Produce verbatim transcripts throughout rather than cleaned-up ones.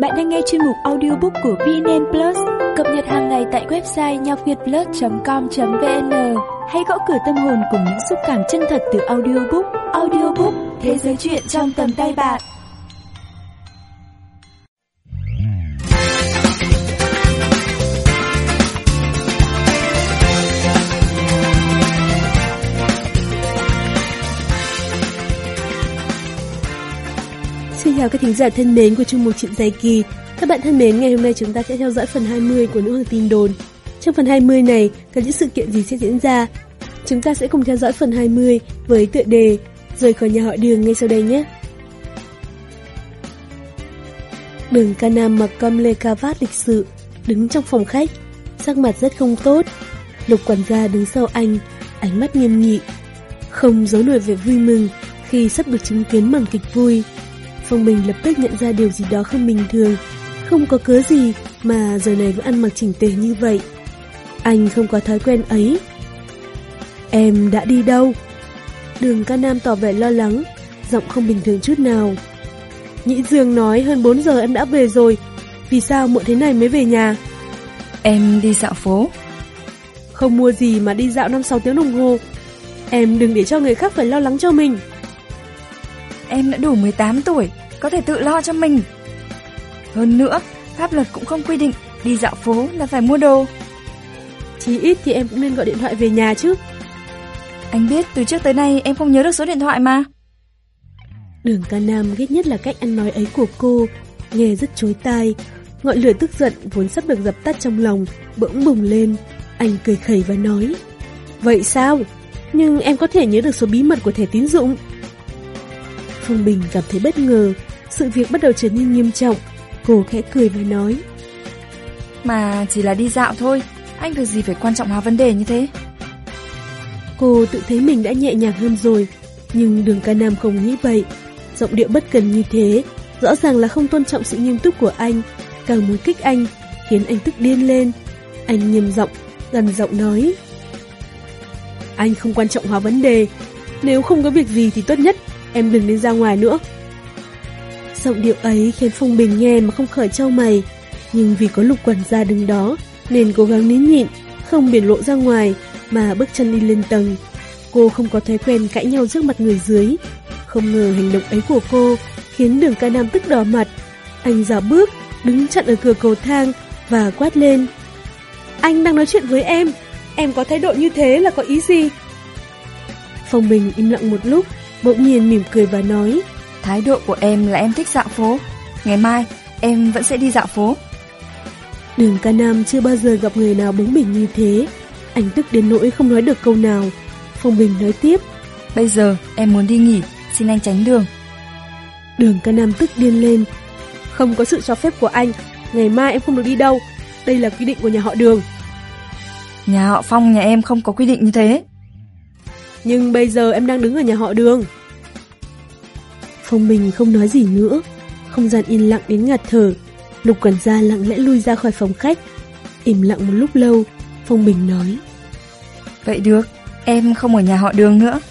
Bạn đang nghe chuyên mục audiobook của vê en en Plus, cập nhật hàng ngày tại website nhoc việt plus chấm com chấm vn. Hãy gõ cửa tâm hồn cùng những xúc cảm chân thật từ audiobook. Audiobook, thế giới truyện trong tầm tay bạn. Xin chào các thính giả thân mến của chuyên mục Chuyện Dài Kỳ. Các bạn thân mến, ngày hôm nay chúng ta sẽ theo dõi phần hai mươi của Nữ Hoàng Tin Đồn. Trong phần hai mươi này, có những sự kiện gì sẽ diễn ra? Chúng ta sẽ cùng theo dõi phần hai mươi với tựa đề Rời khỏi nhà họ Đường ngay sau đây nhé. Đường Ca Nam mặc com lê cravat lịch sự, đứng trong phòng khách, sắc mặt rất không tốt. Lục quản gia đứng sau anh, ánh mắt nghiêm nghị, không giấu nổi vẻ vui mừng khi sắp được chứng kiến màn kịch vui. Phong Bình lập tức nhận ra điều gì đó không bình thường, không có cớ gì mà giờ này vẫn ăn mặc chỉnh tề như vậy. Anh không có thói quen ấy. Em đã đi đâu? Đường Ca Nam tỏ vẻ lo lắng, giọng không bình thường chút nào. Nhĩ Dương nói hơn bốn giờ em đã về rồi, vì sao muộn thế này mới về nhà? Em đi dạo phố. Không mua gì mà đi dạo năm sáu tiếng đồng hồ. Em đừng để cho người khác phải lo lắng cho mình. Em đã đủ mười tám tuổi, có thể tự lo cho mình. Hơn nữa, pháp luật cũng không quy định đi dạo phố là phải mua đồ. Chí ít thì em cũng nên gọi điện thoại về nhà chứ. Anh biết từ trước tới nay em không nhớ được số điện thoại mà. Đường Ca Nam ghét nhất là cách ăn nói ấy của cô, nghe rất chối tai. Ngọn lửa tức giận vốn sắp được dập tắt trong lòng bỗng bùng lên. Anh cười khẩy và nói: Vậy sao? Nhưng em có thể nhớ được số bí mật của thẻ tín dụng. Phong Bình cảm thấy bất ngờ, sự việc bắt đầu trở nên nghiêm trọng. Cô khẽ cười và nói: Mà chỉ là đi dạo thôi, anh việc gì phải quan trọng hóa vấn đề như thế? Cô tự thấy mình đã nhẹ nhàng hơn rồi, nhưng Đường Ca Nam không nghĩ vậy. Giọng điệu bất cần như thế, rõ ràng là không tôn trọng sự nghiêm túc của anh, càng muốn kích anh, khiến anh tức điên lên. Anh nghiêm giọng, gần giọng nói: Anh không quan trọng hóa vấn đề, nếu không có việc gì thì tốt nhất em đừng nên ra ngoài nữa. Giọng điệu ấy khiến Phong Bình nghe mà không khỏi trao mày, nhưng vì có Lục quản gia đứng đó nên cố gắng nín nhịn, không biểu lộ ra ngoài mà bước chân đi lên tầng. Cô không có thói quen cãi nhau trước mặt người dưới. Không ngờ hành động ấy của cô khiến Đường Ca Nam tức đỏ mặt. Anh dạo bước đứng chặn ở cửa cầu thang và quát lên: Anh đang nói chuyện với em, em có thái độ như thế là có ý gì? Phong Bình im lặng một lúc, bỗng nhiên mỉm cười và nói: Thái độ của em là em thích dạo phố. Ngày mai em vẫn sẽ đi dạo phố. Đường Ca Nam chưa bao giờ gặp người nào bướng bỉnh như thế. Anh tức đến nỗi không nói được câu nào. Phong Bình nói tiếp: Bây giờ em muốn đi nghỉ, xin anh tránh đường. Đường Ca Nam tức điên lên: Không có sự cho phép của anh, ngày mai em không được đi đâu. Đây là quy định của nhà họ Đường. Nhà họ Phong nhà em không có quy định như thế. Nhưng bây giờ em đang đứng ở nhà họ Đường. Phong Bình không nói gì nữa. Không gian yên lặng đến ngạt thở. Lục quản gia lặng lẽ lui ra khỏi phòng khách. Im lặng một lúc lâu, Phong Bình nói: Vậy được, em không ở nhà họ Đường nữa.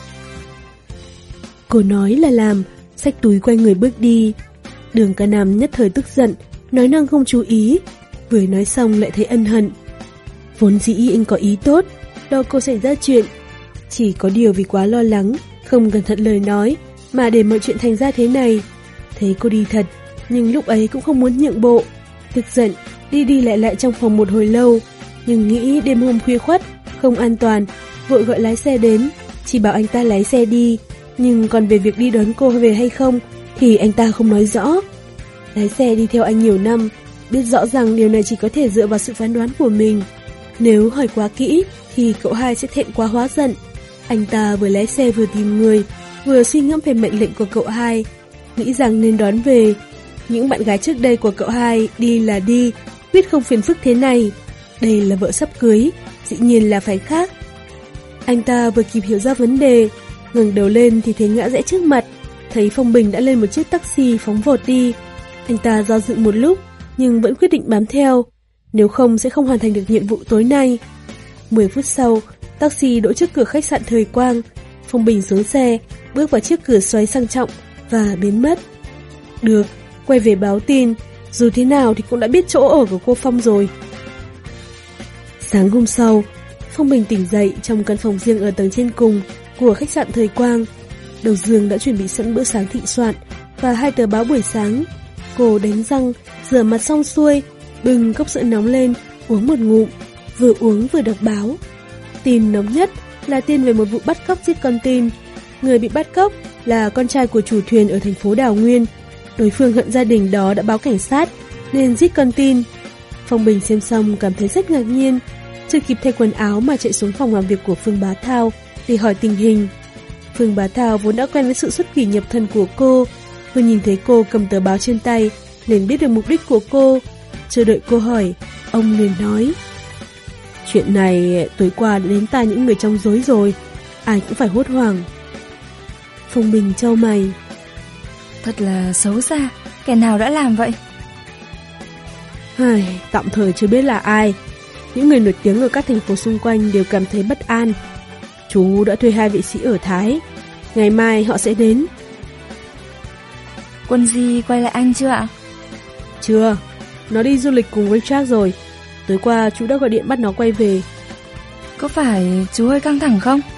Cô nói là làm, xách túi quay người bước đi. Đường Ca Nam nhất thời tức giận, nói năng không chú ý. Vừa nói xong lại thấy ân hận. Vốn dĩ anh có ý tốt, đâu cô xảy ra chuyện. Chỉ có điều vì quá lo lắng, không cẩn thận lời nói, mà để mọi chuyện thành ra thế này. Thấy cô đi thật, nhưng lúc ấy cũng không muốn nhượng bộ. Tức giận, đi đi lại lại trong phòng một hồi lâu. Nhưng nghĩ đêm hôm khuya khoắt, không an toàn, vội gọi lái xe đến, chỉ bảo anh ta lái xe đi. Nhưng còn về việc đi đón cô về hay không thì anh ta không nói rõ. Lái xe đi theo anh nhiều năm, biết rõ rằng điều này chỉ có thể dựa vào sự phán đoán của mình. Nếu hỏi quá kỹ thì cậu hai sẽ thẹn quá hóa giận. Anh ta vừa lái xe vừa tìm người, vừa suy ngẫm về mệnh lệnh của cậu hai, nghĩ rằng nên đón về. Những bạn gái trước đây của cậu hai đi là đi, quyết không phiền phức thế này. Đây là vợ sắp cưới, dĩ nhiên là phải khác. Anh ta vừa kịp hiểu ra vấn đề, ngẩng đầu lên thì thấy ngã rẽ trước mặt, thấy Phong Bình đã lên một chiếc taxi phóng vọt đi. Anh ta do dự một lúc, nhưng vẫn quyết định bám theo, nếu không sẽ không hoàn thành được nhiệm vụ tối nay. Mười phút sau, taxi đỗ trước cửa khách sạn Thời Quang. Phong Bình xuống xe, bước vào chiếc cửa xoáy sang trọng và biến mất. Được, quay về báo tin, Dù thế nào thì cũng đã biết chỗ ở của cô Phong rồi. Sáng hôm sau, Phong Bình tỉnh dậy trong căn phòng riêng ở tầng trên cùng của khách sạn Thời Quang. Đầu giường đã chuẩn bị sẵn bữa sáng thịnh soạn và hai tờ báo buổi sáng. Cô đánh răng, rửa mặt xong xuôi, bưng cốc sữa nóng lên, uống một ngụm, vừa uống vừa đọc báo. Tin nóng nhất là tin về một vụ bắt cóc giết con tin. Người bị bắt cóc là con trai của chủ thuyền ở thành phố Đào Nguyên. Đối phương hận gia đình đó đã báo cảnh sát nên giết con tin. Phong Bình xem xong cảm thấy rất ngạc nhiên, chưa kịp thay quần áo mà chạy xuống phòng làm việc của Phương Bá Thao để hỏi tình hình. Phương Bá Thao vốn đã quen với sự xuất quỷ nhập thần của cô, vừa nhìn thấy cô cầm tờ báo trên tay liền biết được mục đích của cô. Chờ đợi cô hỏi, ông liền nói: chuyện này tối qua đã đến tai những người trong rối rồi, ai cũng phải hốt hoảng. Phong Bình chau mày: Thật là xấu xa, kẻ nào đã làm vậy? Ai, tạm thời chưa biết là ai. Những người nổi tiếng ở các thành phố xung quanh đều cảm thấy bất an. Chú đã thuê hai vệ sĩ ở Thái, ngày mai họ sẽ đến. Quân Di quay lại Anh chưa ạ? Chưa, nó đi du lịch cùng Richard rồi. Tối qua chú đã gọi điện bắt nó quay về. Có phải chú hơi căng thẳng không?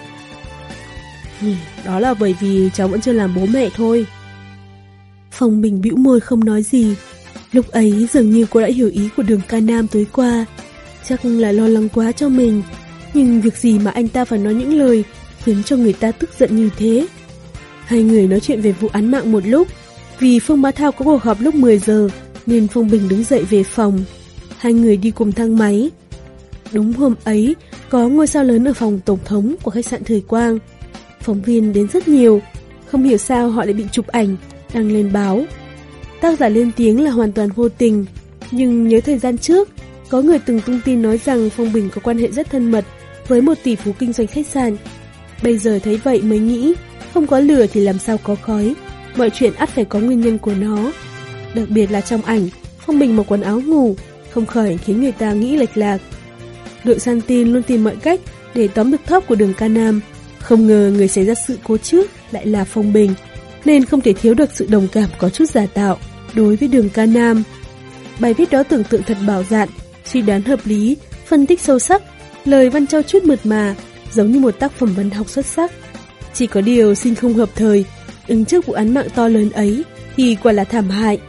Ừ, đó là bởi vì cháu vẫn chưa làm bố mẹ thôi. Phong Bình bĩu môi không nói gì. Lúc ấy dường như cô đã hiểu ý của Đường Ca Nam tối qua. Chắc là lo lắng quá cho mình, nhưng việc gì mà anh ta phải nói những lời khiến cho người ta tức giận như thế. Hai người nói chuyện về vụ án mạng một lúc. Vì Phương Bá Thao có cuộc họp lúc mười giờ nên Phong Bình đứng dậy về phòng. Hai người đi cùng thang máy. Đúng hôm ấy có ngôi sao lớn ở phòng tổng thống của khách sạn Thời Quang. Phóng viên đến rất nhiều, không hiểu sao họ lại bị chụp ảnh đăng lên báo. Tác giả lên tiếng là hoàn toàn vô tình, nhưng nhớ thời gian trước có người từng tung tin nói rằng Phong Bình có quan hệ rất thân mật với một tỷ phú kinh doanh khách sạn. Bây giờ thấy vậy mới nghĩ, không có lửa thì làm sao có khói, mọi chuyện ắt phải có nguyên nhân của nó. Đặc biệt là trong ảnh, Phong Bình mặc quần áo ngủ, không khỏi khiến người ta nghĩ lệch lạc. Đội săn tin luôn tìm mọi cách để tóm được thóp của Đường Ca Nam. Không ngờ người xảy ra sự cố trước lại là Phong Bình, nên không thể thiếu được sự đồng cảm có chút giả tạo đối với Đường Ca Nam. Bài viết đó tưởng tượng thật bảo dạn, suy đoán hợp lý, phân tích sâu sắc, lời văn trau chuốt mượt mà, giống như một tác phẩm văn học xuất sắc. Chỉ có điều sinh không hợp thời, ứng trước vụ án mạng to lớn ấy thì quả là thảm hại.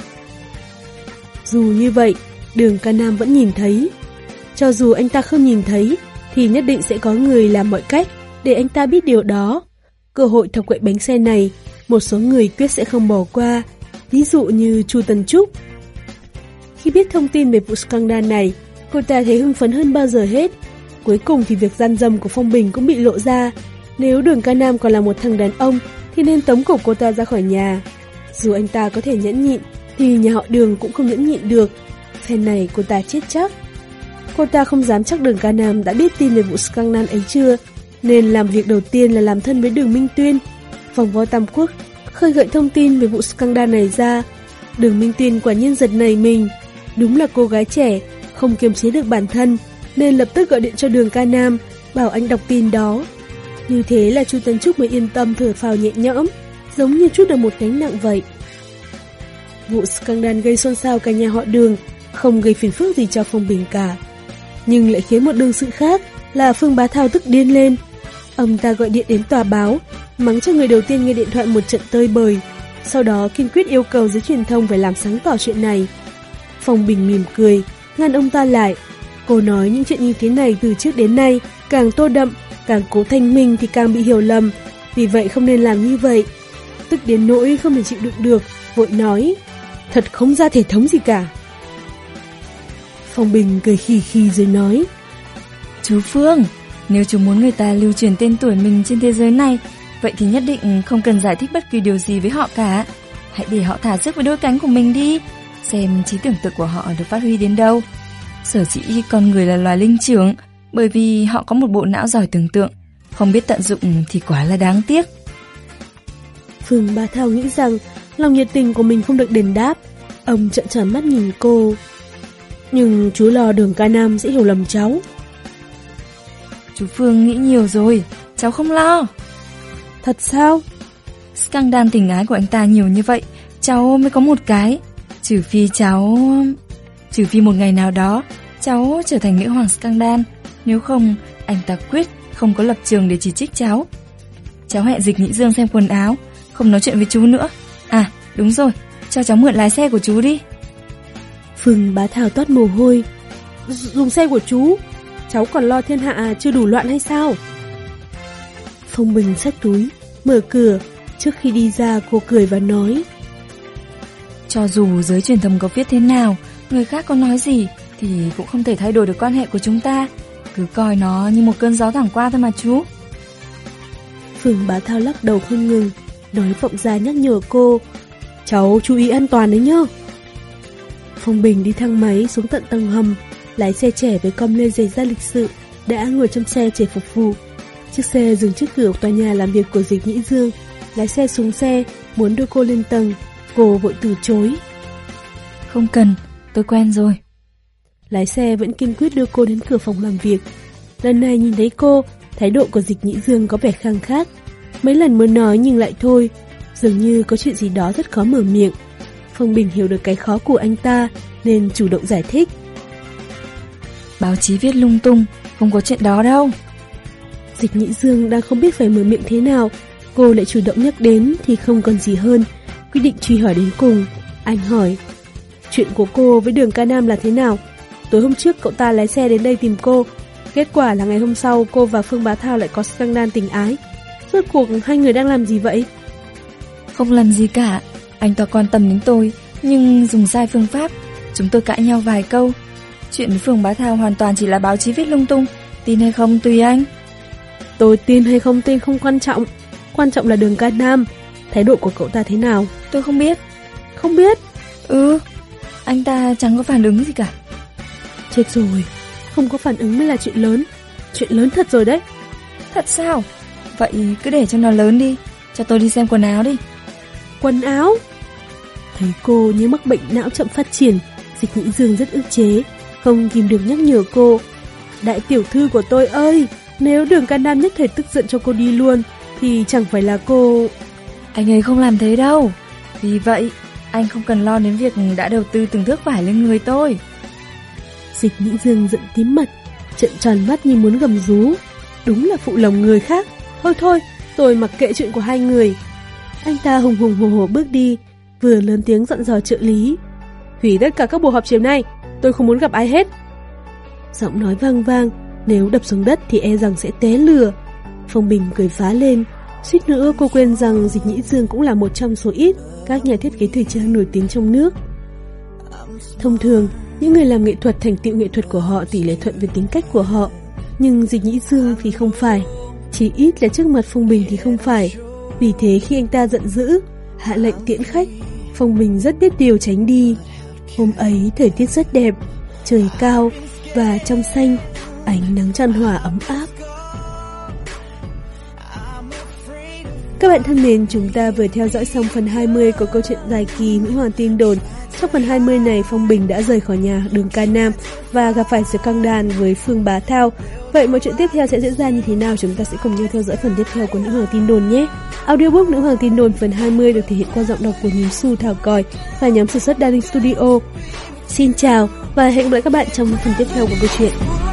Dù như vậy, Đường Ca Nam vẫn nhìn thấy. Cho dù anh ta không nhìn thấy thì nhất định sẽ có người làm mọi cách để anh ta biết điều đó. Cơ hội thọc gậy bánh xe này, một số người quyết sẽ không bỏ qua, ví dụ như Chu Tần Trúc. Khi biết thông tin về vụ scandal này, cô ta thấy hưng phấn hơn bao giờ hết. Cuối cùng thì việc gian dâm của Phong Bình cũng bị lộ ra. Nếu Đường Ca Nam còn là một thằng đàn ông thì nên tống cổ cô ta ra khỏi nhà. Dù anh ta có thể nhẫn nhịn thì nhà họ Đường cũng không nhẫn nhịn được. Phen này cô ta chết chắc. Cô ta không dám chắc Đường Ca Nam đã biết tin về vụ scandal ấy chưa, nên làm việc đầu tiên là làm thân với Đường Minh Tuyên. Vòng vo Tam Quốc khơi gợi thông tin về vụ scandal này ra. Đường Minh Tuyên quả nhiên giật nảy mình. Đúng là cô gái trẻ, không kiềm chế được bản thân, nên lập tức gọi điện cho Đường Ca Nam, bảo anh đọc tin đó. Như thế là Chu Tấn Trúc mới yên tâm thở phào nhẹ nhõm, giống như trút được một gánh nặng vậy. Vụ scandal gây xôn xao cả nhà họ Đường, không gây phiền phức gì cho Phong Bình cả. Nhưng lại khiến một đương sự khác là Phương Bá Thao tức điên lên. Ông ta gọi điện đến tòa báo, mắng cho người đầu tiên nghe điện thoại một trận tơi bời, sau đó kiên quyết yêu cầu giới truyền thông phải làm sáng tỏ chuyện này. Phong Bình mỉm cười, ngăn ông ta lại. Cô nói những chuyện như thế này từ trước đến nay, càng tô đậm, càng cố thanh minh thì càng bị hiểu lầm, vì vậy không nên làm như vậy. Tức đến nỗi không thể chịu đựng được, vội nói: Thật không ra thể thống gì cả. Phong Bình cười khì khì rồi nói: Chú Phương, nếu chú muốn người ta lưu truyền tên tuổi mình trên thế giới này, vậy thì nhất định không cần giải thích bất kỳ điều gì với họ cả. Hãy để họ thả sức với đôi cánh của mình đi, xem trí tưởng tượng của họ được phát huy đến đâu. Sở dĩ con người là loài linh trưởng, bởi vì họ có một bộ não giỏi tưởng tượng, không biết tận dụng thì quá là đáng tiếc. Phương Bá Thao nghĩ rằng lòng nhiệt tình của mình không được đền đáp. Ông trợn tròn mắt nhìn cô. Nhưng chú lo Đường Ca Nam sẽ hiểu lầm cháu. Chú Phương nghĩ nhiều rồi, cháu không lo. Thật sao? Scandal tình ái của anh ta nhiều như vậy, cháu mới có một cái. Trừ phi cháu... Trừ phi một ngày nào đó cháu trở thành nữ hoàng Scandal. Nếu không, anh ta quyết không có lập trường để chỉ trích cháu. Cháu hẹn Dịch Nhĩ Dương xem quần áo, không nói chuyện với chú nữa. À đúng rồi, cho cháu mượn lái xe của chú đi. Phương Bá Thảo toát mồ hôi. Dùng xe của chú? Cháu còn lo thiên hạ chưa đủ loạn hay sao? Phong Bình xách túi, mở cửa. Trước khi đi ra cô cười và nói: Cho dù giới truyền thông có viết thế nào, người khác có nói gì, thì cũng không thể thay đổi được quan hệ của chúng ta. Cứ coi nó như một cơn gió thoảng qua thôi mà chú. Phương Bá Thao lắc đầu không ngừng, nói vọng ra nhắc nhở cô: Cháu chú ý an toàn đấy nhá. Phong Bình đi thang máy xuống tận tầng hầm. Lái xe trẻ với com lê giày da lịch sự đã ngồi trong xe chờ phục vụ. Chiếc xe dừng trước cửa tòa nhà làm việc của Dịch Nhĩ Dương. Lái xe xuống xe, muốn đưa cô lên tầng. Cô vội từ chối: Không cần, tôi quen rồi. Lái xe vẫn kiên quyết đưa cô đến cửa phòng làm việc. Lần này nhìn thấy cô, thái độ của Dịch Nhĩ Dương có vẻ khăng khát. Mấy lần muốn nói nhưng lại thôi, dường như có chuyện gì đó rất khó mở miệng. Phong Bình hiểu được cái khó của anh ta nên chủ động giải thích: Báo chí viết lung tung, không có chuyện đó đâu. Dịch Nhĩ Dương đang không biết phải mở miệng thế nào. Cô lại chủ động nhắc đến thì không còn gì hơn, quyết định truy hỏi đến cùng. Anh hỏi: Chuyện của cô với Đường Ca Nam là thế nào? Tối hôm trước cậu ta lái xe đến đây tìm cô, kết quả là ngày hôm sau cô và Phương Bá Thao lại có scandal tình ái. Rốt cuộc hai người đang làm gì vậy? Không làm gì cả, anh ta quan tâm đến tôi nhưng dùng sai phương pháp. Chúng tôi cãi nhau vài câu. Chuyện với Phương Bá Thao hoàn toàn chỉ là báo chí viết lung tung. Tin hay không tùy anh. Tôi tin hay không tin không quan trọng. Quan trọng là Đường Ca Nam. Thái độ của cậu ta thế nào? Tôi không biết. Không biết? Ừ, anh ta chẳng có phản ứng gì cả. Chết rồi, không có phản ứng mới là chuyện lớn. Chuyện lớn thật rồi đấy. Thật sao? Vậy cứ để cho nó lớn đi. Cho tôi đi xem quần áo đi. Quần áo? Thấy cô như mắc bệnh não chậm phát triển, Dịch Nhĩ Dương rất ức chế, không kìm được nhắc nhở cô: Đại tiểu thư của tôi ơi, nếu Đường Ca Nam nhất thể tức giận cho cô đi luôn thì chẳng phải là cô... Anh ấy không làm thế đâu. Vì vậy anh không cần lo đến việc đã đầu tư từng thước vải lên người tôi. Dịch Nhĩ Dương giận tím mặt, trợn tròn mắt như muốn gầm rú. Đúng là phụ lòng người khác. Thôi thôi, tôi mặc kệ chuyện của hai người. Anh ta hùng hùng hổ hổ bước đi, vừa lớn tiếng dặn dò trợ lý: Hủy tất cả các buổi họp chiều nay, tôi không muốn gặp ai hết. Giọng nói vang vang, nếu đập xuống đất thì e rằng sẽ té lửa. Phong Bình cười phá lên. Suýt nữa cô quên rằng Dịch Nhĩ Dương cũng là một trong số ít các nhà thiết kế thời trang nổi tiếng trong nước. Thông thường, những người làm nghệ thuật thành tựu nghệ thuật của họ tỷ lệ thuận với tính cách của họ. Nhưng Dịch Nhĩ Dương thì không phải. Chỉ ít là trước mặt Phong Bình thì không phải. Vì thế khi anh ta giận dữ, hạ lệnh tiễn khách, Phong Bình rất biết điều tránh đi. Hôm ấy thời tiết rất đẹp, trời cao và trong xanh, ánh nắng chan hòa ấm áp. Các bạn thân mến, chúng ta vừa theo dõi xong phần hai mươi của câu chuyện dài kỳ Nữ Hoàng Tin Đồn. Trong phần hai mươi này, Phong Bình đã rời khỏi nhà Đường Ca Nam và gặp phải scandal với Phương Bá Thao. Vậy mọi chuyện tiếp theo sẽ diễn ra như thế nào? Chúng ta sẽ cùng nhau theo dõi phần tiếp theo của Nữ Hoàng Tin Đồn nhé. Audiobook Nữ Hoàng Tin Đồn phần hai mươi được thể hiện qua giọng đọc của Nhím Su, Thảo Còi và nhóm sản xuất Darling Studio. Xin chào và hẹn gặp lại các bạn trong phần tiếp theo của câu chuyện.